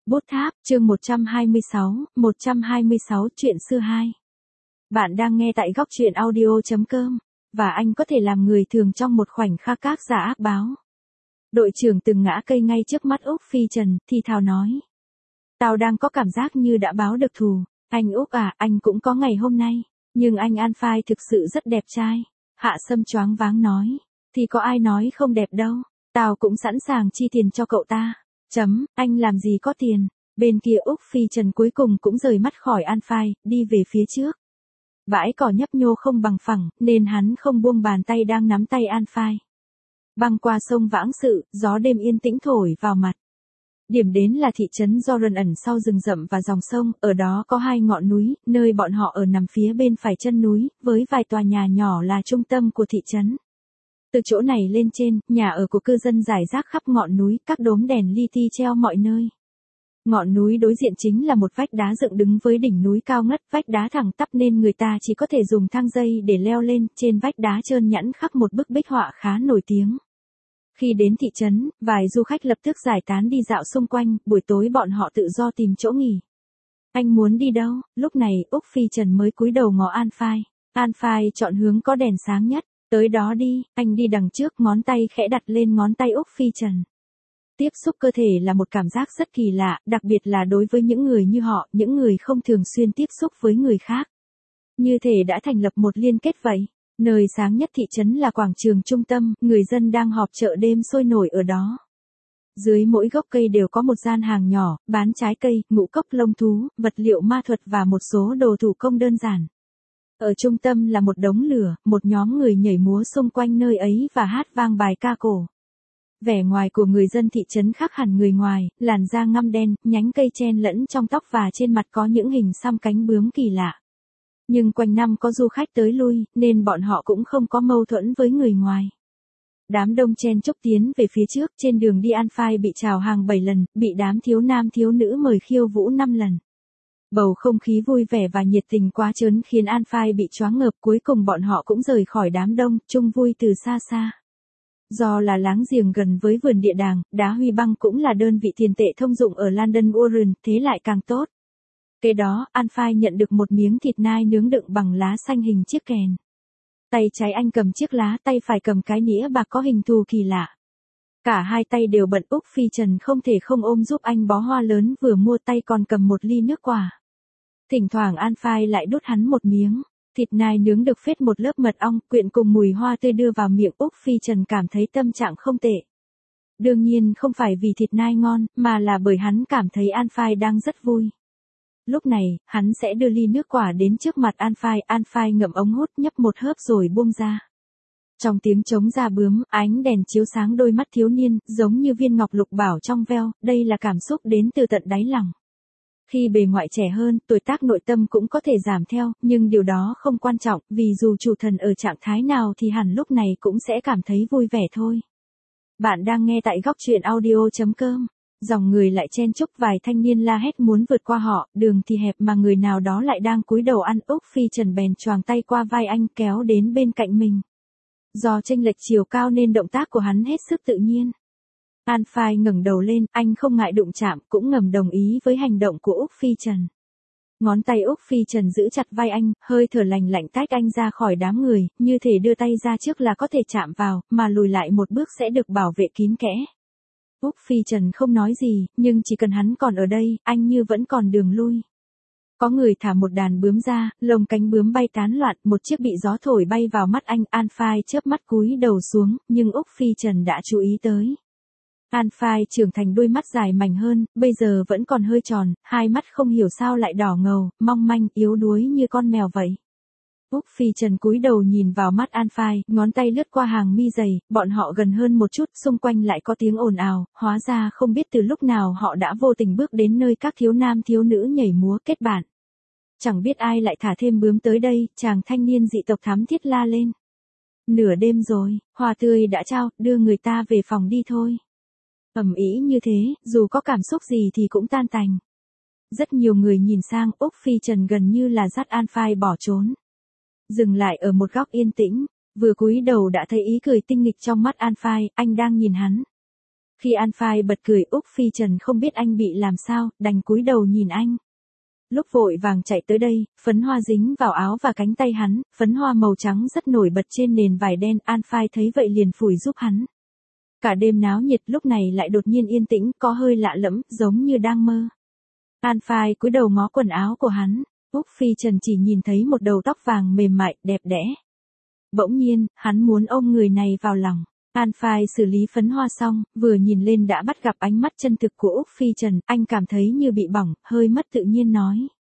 Bút tháp, chương 126 truyện xưa 2. Bạn đang nghe tại góc truyện audio.com, và anh có thể làm người thường trong một khoảnh khắc các giả ác báo. Đội trưởng từng ngã cây ngay trước mắt Úc Phi Trần, thì thào nói. Tao đang có cảm giác như đã báo được thù. Anh Úc à, anh cũng có ngày hôm nay, nhưng anh An Phai thực sự rất đẹp trai. Hạ Sâm choáng váng nói, thì có ai nói không đẹp đâu, tao cũng sẵn sàng chi tiền cho cậu ta. Anh làm gì có tiền. Bên kia Úc Phi Trần cuối cùng cũng rời mắt khỏi An Phai, đi về phía trước. Bãi cỏ nhấp nhô không bằng phẳng, nên hắn không buông bàn tay đang nắm tay An Phai. Băng qua sông Vãng Sự, gió đêm yên tĩnh thổi vào mặt. Điểm đến là thị trấn Joran ẩn sau rừng rậm và dòng sông, ở đó có hai ngọn núi, nơi bọn họ ở nằm phía bên phải chân núi, với vài tòa nhà nhỏ là trung tâm của thị trấn. Từ chỗ này lên trên, nhà ở của cư dân rải rác khắp ngọn núi, các đốm đèn li ti treo mọi nơi. Ngọn núi đối diện chính là một vách đá dựng đứng với đỉnh núi cao ngất, vách đá thẳng tắp nên người ta chỉ có thể dùng thang dây để leo lên, trên vách đá trơn nhẵn khắc một bức bích họa khá nổi tiếng. Khi đến thị trấn, vài du khách lập tức giải tán đi dạo xung quanh, buổi tối bọn họ tự do tìm chỗ nghỉ. Anh muốn đi đâu? Lúc này, Úc Phi Trần mới cúi đầu ngó An Phai. An Phai chọn hướng có đèn sáng nhất. Tới đó đi, anh đi đằng trước, ngón tay khẽ đặt lên ngón tay Úc Phi Trần. Tiếp xúc cơ thể là một cảm giác rất kỳ lạ, đặc biệt là đối với những người như họ, những người không thường xuyên tiếp xúc với người khác. Như thể đã thành lập một liên kết vậy. Nơi sáng nhất thị trấn là quảng trường trung tâm, người dân đang họp chợ đêm sôi nổi ở đó. Dưới mỗi gốc cây đều có một gian hàng nhỏ, bán trái cây, ngũ cốc lông thú, vật liệu ma thuật và một số đồ thủ công đơn giản. Ở trung tâm là một đống lửa, một nhóm người nhảy múa xung quanh nơi ấy và hát vang bài ca cổ. Vẻ ngoài của người dân thị trấn khác hẳn người ngoài, làn da ngăm đen, nhánh cây chen lẫn trong tóc và trên mặt có những hình xăm cánh bướm kỳ lạ. Nhưng quanh năm có du khách tới lui, nên bọn họ cũng không có mâu thuẫn với người ngoài. Đám đông chen chúc tiến về phía trước, trên đường đi An Phai bị chào hàng 7 lần, bị đám thiếu nam thiếu nữ mời khiêu vũ 5 lần. Bầu không khí vui vẻ và nhiệt tình quá trớn khiến An Phai bị choáng ngợp, cuối cùng bọn họ cũng rời khỏi đám đông, chung vui từ xa xa. Do là láng giềng gần với vườn địa đàng, đá huy băng cũng là đơn vị tiền tệ thông dụng ở London Warren, thế lại càng tốt. Kế đó, An Phai nhận được một miếng thịt nai nướng đựng bằng lá xanh hình chiếc kèn. Tay trái anh cầm chiếc lá, tay phải cầm cái nĩa bạc có hình thù kỳ lạ. Cả hai tay đều bận, Úc Phi Trần không thể không ôm giúp anh bó hoa lớn vừa mua, tay còn cầm một ly nước quả. Thỉnh thoảng An Phai lại đút hắn một miếng. Thịt nai nướng được phết một lớp mật ong, quyện cùng mùi hoa tươi đưa vào miệng, Úc Phi Trần cảm thấy tâm trạng không tệ. Đương nhiên không phải vì thịt nai ngon, mà là bởi hắn cảm thấy An Phai đang rất vui. Lúc này, hắn sẽ đưa ly nước quả đến trước mặt An Phai ngậm ống hút nhấp một hớp rồi buông ra. Trong tiếng trống da bướm, ánh đèn chiếu sáng đôi mắt thiếu niên, giống như viên ngọc lục bảo trong veo, đây là cảm xúc đến từ tận đáy lòng. Khi bề ngoại trẻ hơn, tuổi tác nội tâm cũng có thể giảm theo, nhưng điều đó không quan trọng, vì dù chủ thần ở trạng thái nào thì hẳn lúc này cũng sẽ cảm thấy vui vẻ thôi. Bạn đang nghe tại góc truyện audio.com. Dòng người lại chen chúc, vài thanh niên la hét muốn vượt qua họ, đường thì hẹp mà người nào đó lại đang cúi đầu ăn. Úc Phi Trần bèn choàng tay qua vai anh kéo đến bên cạnh mình. Do chênh lệch chiều cao nên động tác của hắn hết sức tự nhiên. An Phai ngẩng đầu lên, anh không ngại đụng chạm, cũng ngầm đồng ý với hành động của Úc Phi Trần. Ngón tay Úc Phi Trần giữ chặt vai anh, hơi thở lành lạnh tách anh ra khỏi đám người, như thể đưa tay ra trước là có thể chạm vào, mà lùi lại một bước sẽ được bảo vệ kín kẽ. Úc Phi Trần không nói gì, nhưng chỉ cần hắn còn ở đây, anh như vẫn còn đường lui. Có người thả một đàn bướm ra, lồng cánh bướm bay tán loạn, một chiếc bị gió thổi bay vào mắt anh. An Phai chớp mắt cúi đầu xuống, nhưng Úc Phi Trần đã chú ý tới. An Phai trưởng thành, đôi mắt dài mảnh hơn, bây giờ vẫn còn hơi tròn, hai mắt không hiểu sao lại đỏ ngầu, mong manh, yếu đuối như con mèo vậy. Úc Phi Trần cúi đầu nhìn vào mắt An Phai, ngón tay lướt qua hàng mi dày, bọn họ gần hơn một chút, xung quanh lại có tiếng ồn ào, hóa ra không biết từ lúc nào họ đã vô tình bước đến nơi các thiếu nam thiếu nữ nhảy múa kết bạn. Chẳng biết ai lại thả thêm bướm tới đây, chàng thanh niên dị tộc thám thiết la lên. Nửa đêm rồi, hoa tươi đã trao, đưa người ta về phòng đi thôi. Ầm ĩ như thế, dù có cảm xúc gì thì cũng tan tành. Rất nhiều người nhìn sang, Úc Phi Trần gần như là dắt An Phai bỏ trốn. Dừng lại ở một góc yên tĩnh, vừa cúi đầu đã thấy ý cười tinh nghịch trong mắt An Phai, anh đang nhìn hắn. Khi An Phai bật cười, Úc Phi Trần không biết anh bị làm sao, đành cúi đầu nhìn anh. Lúc vội vàng chạy tới đây, phấn hoa dính vào áo và cánh tay hắn, phấn hoa màu trắng rất nổi bật trên nền vải đen. An Phai thấy vậy liền phủi giúp hắn. Cả đêm náo nhiệt lúc này lại đột nhiên yên tĩnh, có hơi lạ lẫm, giống như đang mơ. An Phai cúi đầu ngó quần áo của hắn, Úc Phi Trần chỉ nhìn thấy một đầu tóc vàng mềm mại, đẹp đẽ. Bỗng nhiên, hắn muốn ôm người này vào lòng. An Phai xử lý phấn hoa xong, vừa nhìn lên đã bắt gặp ánh mắt chân thực của Úc Phi Trần, anh cảm thấy như bị bỏng, hơi mất tự nhiên nói.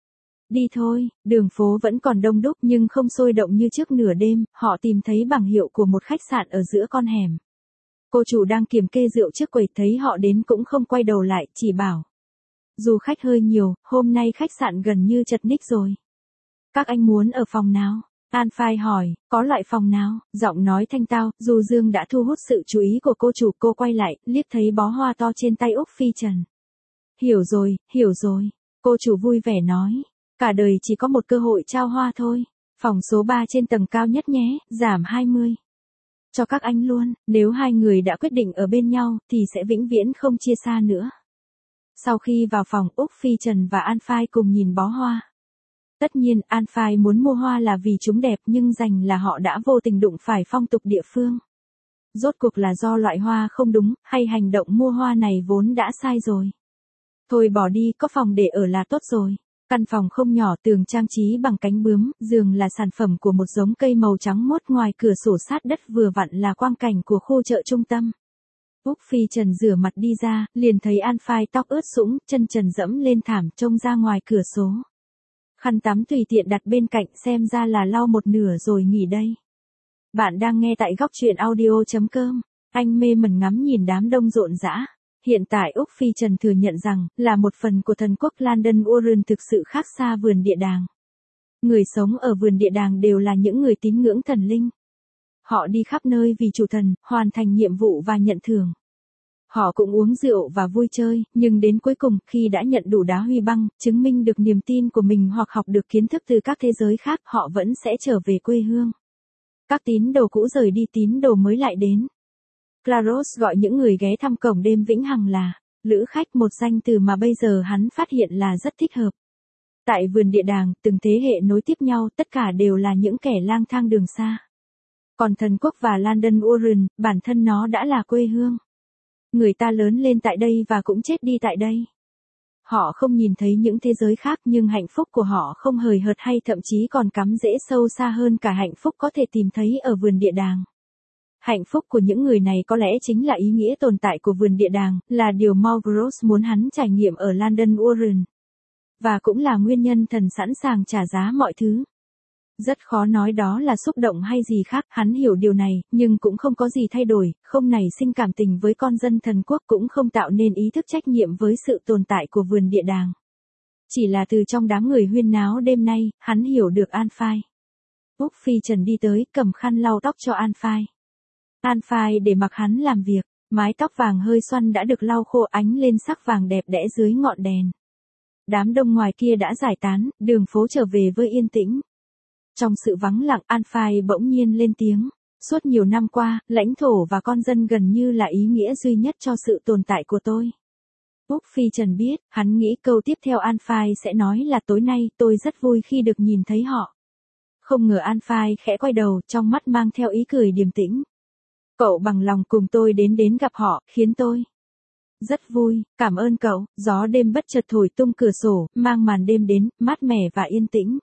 Đi thôi, đường phố vẫn còn đông đúc nhưng không sôi động như trước nửa đêm, họ tìm thấy bảng hiệu của một khách sạn ở giữa con hẻm. Cô chủ đang kiểm kê rượu trước quầy thấy họ đến cũng không quay đầu lại, chỉ bảo. Dù khách hơi nhiều, hôm nay khách sạn gần như chật ních rồi. Các anh muốn ở phòng nào? An Phai hỏi, có loại phòng nào? Giọng nói thanh tao, dù Dương đã thu hút sự chú ý của cô chủ. Cô quay lại, liếc thấy bó hoa to trên tay Úc Phi Trần. Hiểu rồi. Cô chủ vui vẻ nói. Cả đời chỉ có một cơ hội trao hoa thôi. Phòng số 3 trên tầng cao nhất nhé, giảm 20. Cho các anh luôn, nếu hai người đã quyết định ở bên nhau, thì sẽ vĩnh viễn không chia xa nữa. Sau khi vào phòng, Úc Phi Trần và An Phai cùng nhìn bó hoa. Tất nhiên, An Phai muốn mua hoa là vì chúng đẹp nhưng rành là họ đã vô tình đụng phải phong tục địa phương. Rốt cuộc là do loại hoa không đúng, hay hành động mua hoa này vốn đã sai rồi. Thôi bỏ đi, có phòng để ở là tốt rồi. Căn phòng không nhỏ, tường trang trí bằng cánh bướm, giường là sản phẩm của một giống cây màu trắng mốt, ngoài cửa sổ sát đất vừa vặn là quang cảnh của khu chợ trung tâm. Úc Phi Trần rửa mặt đi ra, liền thấy An Phai tóc ướt sũng, chân trần dẫm lên thảm trông ra ngoài cửa sổ. Khăn tắm tùy tiện đặt bên cạnh, xem ra là lau một nửa rồi nghỉ đây. Bạn đang nghe tại góc truyện audio.com. Anh mê mẩn ngắm nhìn đám đông rộn rã. Hiện tại Úc Phi Trần thừa nhận rằng, là một phần của thần quốc London Warren thực sự khác xa vườn địa đàng. Người sống ở vườn địa đàng đều là những người tín ngưỡng thần linh. Họ đi khắp nơi vì chủ thần, hoàn thành nhiệm vụ và nhận thưởng. Họ cũng uống rượu và vui chơi, nhưng đến cuối cùng, khi đã nhận đủ đá huy băng, chứng minh được niềm tin của mình hoặc học được kiến thức từ các thế giới khác, họ vẫn sẽ trở về quê hương. Các tín đồ cũ rời đi, tín đồ mới lại đến. Claros gọi những người ghé thăm cổng đêm vĩnh hằng là lữ khách, một danh từ mà bây giờ hắn phát hiện là rất thích hợp. Tại vườn địa đàng, từng thế hệ nối tiếp nhau, tất cả đều là những kẻ lang thang đường xa. Còn thần quốc và London Warren, bản thân nó đã là quê hương. Người ta lớn lên tại đây và cũng chết đi tại đây. Họ không nhìn thấy những thế giới khác nhưng hạnh phúc của họ không hời hợt hay thậm chí còn cắm rễ sâu xa hơn cả hạnh phúc có thể tìm thấy ở vườn địa đàng. Hạnh phúc của những người này có lẽ chính là ý nghĩa tồn tại của vườn địa đàng, là điều Mulgrews muốn hắn trải nghiệm ở London Warren. Và cũng là nguyên nhân thần sẵn sàng trả giá mọi thứ. Rất khó nói đó là xúc động hay gì khác, hắn hiểu điều này, nhưng cũng không có gì thay đổi, không nảy sinh cảm tình với con dân thần quốc, cũng không tạo nên ý thức trách nhiệm với sự tồn tại của vườn địa đàng. Chỉ là từ trong đám người huyên náo đêm nay, hắn hiểu được An Phai. Úc Phi Trần đi tới, cầm khăn lau tóc cho An Phai. An Phai để mặc hắn làm việc, mái tóc vàng hơi xoăn đã được lau khô, ánh lên sắc vàng đẹp đẽ dưới ngọn đèn. Đám đông ngoài kia đã giải tán, đường phố trở về với yên tĩnh. Trong sự vắng lặng, An Phai bỗng nhiên lên tiếng. Suốt nhiều năm qua, lãnh thổ và con dân gần như là ý nghĩa duy nhất cho sự tồn tại của tôi. Úc Phi Trần biết, hắn nghĩ câu tiếp theo An Phai sẽ nói là tối nay tôi rất vui khi được nhìn thấy họ. Không ngờ An Phai khẽ quay đầu, trong mắt mang theo ý cười điềm tĩnh. Cậu bằng lòng cùng tôi đến gặp họ, khiến tôi rất vui, cảm ơn cậu. Gió đêm bất chợt thổi tung cửa sổ, mang màn đêm đến, mát mẻ và yên tĩnh.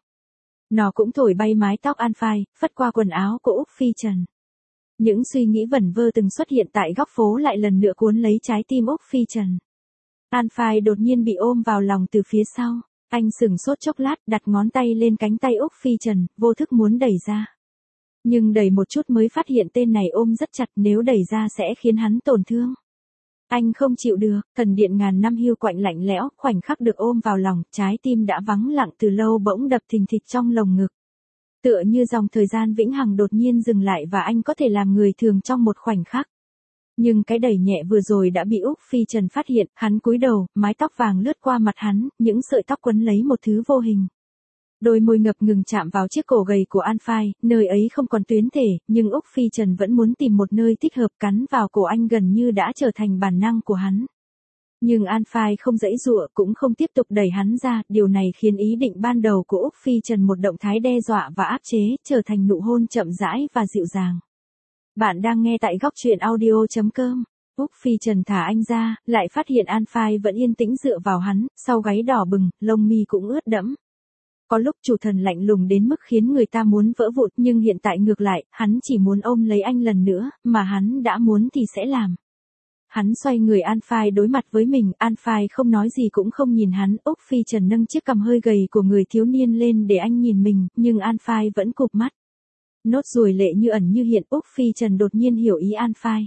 Nó cũng thổi bay mái tóc An Phai, phất qua quần áo của Úc Phi Trần. Những suy nghĩ vẩn vơ từng xuất hiện tại góc phố lại lần nữa cuốn lấy trái tim Úc Phi Trần. An Phai đột nhiên bị ôm vào lòng từ phía sau. Anh sửng sốt chốc lát, đặt ngón tay lên cánh tay Úc Phi Trần, vô thức muốn đẩy ra. Nhưng đẩy một chút mới phát hiện tên này ôm rất chặt, nếu đẩy ra sẽ khiến hắn tổn thương. Anh không chịu được, thần điện ngàn năm hiu quạnh lạnh lẽo, khoảnh khắc được ôm vào lòng, trái tim đã vắng lặng từ lâu bỗng đập thình thịch trong lồng ngực. Tựa như dòng thời gian vĩnh hằng đột nhiên dừng lại và anh có thể làm người thường trong một khoảnh khắc. Nhưng cái đẩy nhẹ vừa rồi đã bị Úc Phi Trần phát hiện, hắn cúi đầu, mái tóc vàng lướt qua mặt hắn, những sợi tóc quấn lấy một thứ vô hình. Đôi môi ngập ngừng chạm vào chiếc cổ gầy của An Phai, nơi ấy không còn tuyến thể, nhưng Úc Phi Trần vẫn muốn tìm một nơi thích hợp, cắn vào cổ anh gần như đã trở thành bản năng của hắn. Nhưng An Phai không giãy giụa, cũng không tiếp tục đẩy hắn ra, điều này khiến ý định ban đầu của Úc Phi Trần, một động thái đe dọa và áp chế, trở thành nụ hôn chậm rãi và dịu dàng. Bạn đang nghe tại góc truyện audio.com. Úc Phi Trần thả anh ra, lại phát hiện An Phai vẫn yên tĩnh dựa vào hắn, sau gáy đỏ bừng, lông mi cũng ướt đẫm. Có lúc chủ thần lạnh lùng đến mức khiến người ta muốn vỡ vụn, nhưng hiện tại ngược lại, hắn chỉ muốn ôm lấy anh lần nữa, mà hắn đã muốn thì sẽ làm. Hắn xoay người An Phai đối mặt với mình, An Phai không nói gì cũng không nhìn hắn, Úc Phi Trần nâng chiếc cằm hơi gầy của người thiếu niên lên để anh nhìn mình, nhưng An Phai vẫn cụp mắt. Nốt ruồi lệ như ẩn như hiện, Úc Phi Trần đột nhiên hiểu ý An Phai.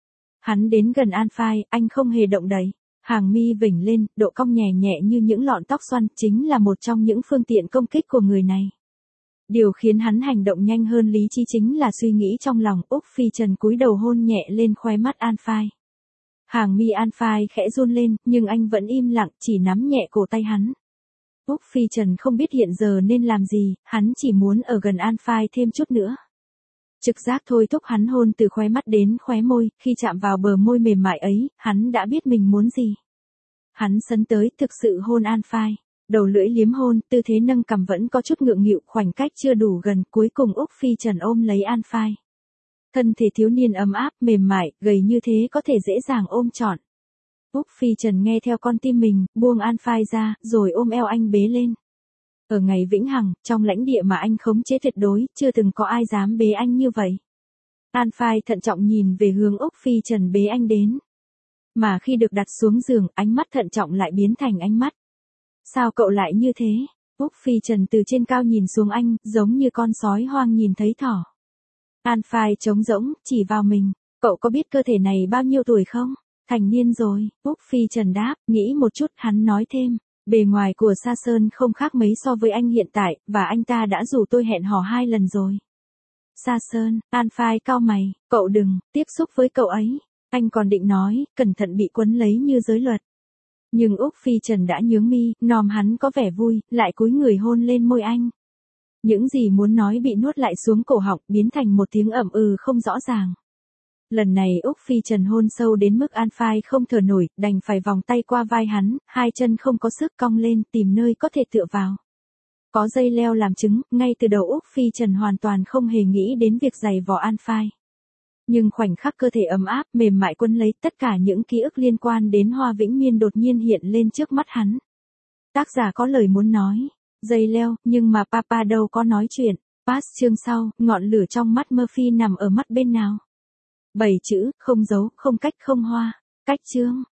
Hắn đến gần An Phai, anh không hề động đậy. Hàng mi vểnh lên, độ cong nhẹ nhẹ như những lọn tóc xoăn, chính là một trong những phương tiện công kích của người này. Điều khiến hắn hành động nhanh hơn lý trí chính là suy nghĩ trong lòng. Úc Phi Trần cúi đầu hôn nhẹ lên khóe mắt An Phai. Hàng mi An Phai khẽ run lên, nhưng anh vẫn im lặng, chỉ nắm nhẹ cổ tay hắn. Úc Phi Trần không biết hiện giờ nên làm gì, hắn chỉ muốn ở gần An Phai thêm chút nữa. Trực giác thôi thúc hắn hôn từ khóe mắt đến khóe môi, khi chạm vào bờ môi mềm mại ấy, hắn đã biết mình muốn gì. Hắn sấn tới, thực sự hôn An Phai. Đầu lưỡi liếm hôn, tư thế nâng cằm vẫn có chút ngượng nghịu, khoảnh cách chưa đủ gần, cuối cùng Úc Phi Trần ôm lấy An Phai. Thân thể thiếu niên ấm áp, mềm mại, gầy như thế có thể dễ dàng ôm trọn. Úc Phi Trần nghe theo con tim mình, buông An Phai ra, rồi ôm eo anh bế lên. Ở ngày vĩnh hằng, trong lãnh địa mà anh khống chế tuyệt đối, chưa từng có ai dám bế anh như vậy. An Phai thận trọng nhìn về hướng Úc Phi Trần bế anh đến. Mà khi được đặt xuống giường, ánh mắt thận trọng lại biến thành ánh mắt. Sao cậu lại như thế? Úc Phi Trần từ trên cao nhìn xuống anh, giống như con sói hoang nhìn thấy thỏ. An Phai trống rỗng, chỉ vào mình. Cậu có biết cơ thể này bao nhiêu tuổi không? Thành niên rồi, Úc Phi Trần đáp, nghĩ một chút, hắn nói thêm. Bề ngoài của Sa Sơn không khác mấy so với anh hiện tại, và anh ta đã rủ tôi hẹn hò 2 lần rồi. Sa Sơn, An Phai cau mày, cậu đừng tiếp xúc với cậu ấy. Anh còn định nói, cẩn thận bị quấn lấy như giới luật. Nhưng Úc Phi Trần đã nhướng mi, nòm hắn có vẻ vui, lại cúi người hôn lên môi anh. Những gì muốn nói bị nuốt lại xuống cổ họng, biến thành một tiếng ậm ừ không rõ ràng. Lần này Úc Phi Trần hôn sâu đến mức An Phai không thở nổi, đành phải vòng tay qua vai hắn, hai chân không có sức cong lên, tìm nơi có thể tựa vào. Có dây leo làm chứng, ngay từ đầu Úc Phi Trần hoàn toàn không hề nghĩ đến việc giày vò An Phai. Nhưng khoảnh khắc cơ thể ấm áp, mềm mại quấn lấy, tất cả những ký ức liên quan đến Hoa Vĩnh Miên đột nhiên hiện lên trước mắt hắn. Tác giả có lời muốn nói, dây leo, nhưng mà Papa đâu có nói chuyện. Pass chương sau, ngọn lửa trong mắt Murphy nằm ở mắt bên nào? 7 chữ, không dấu, không cách, không hoa. Cách chương.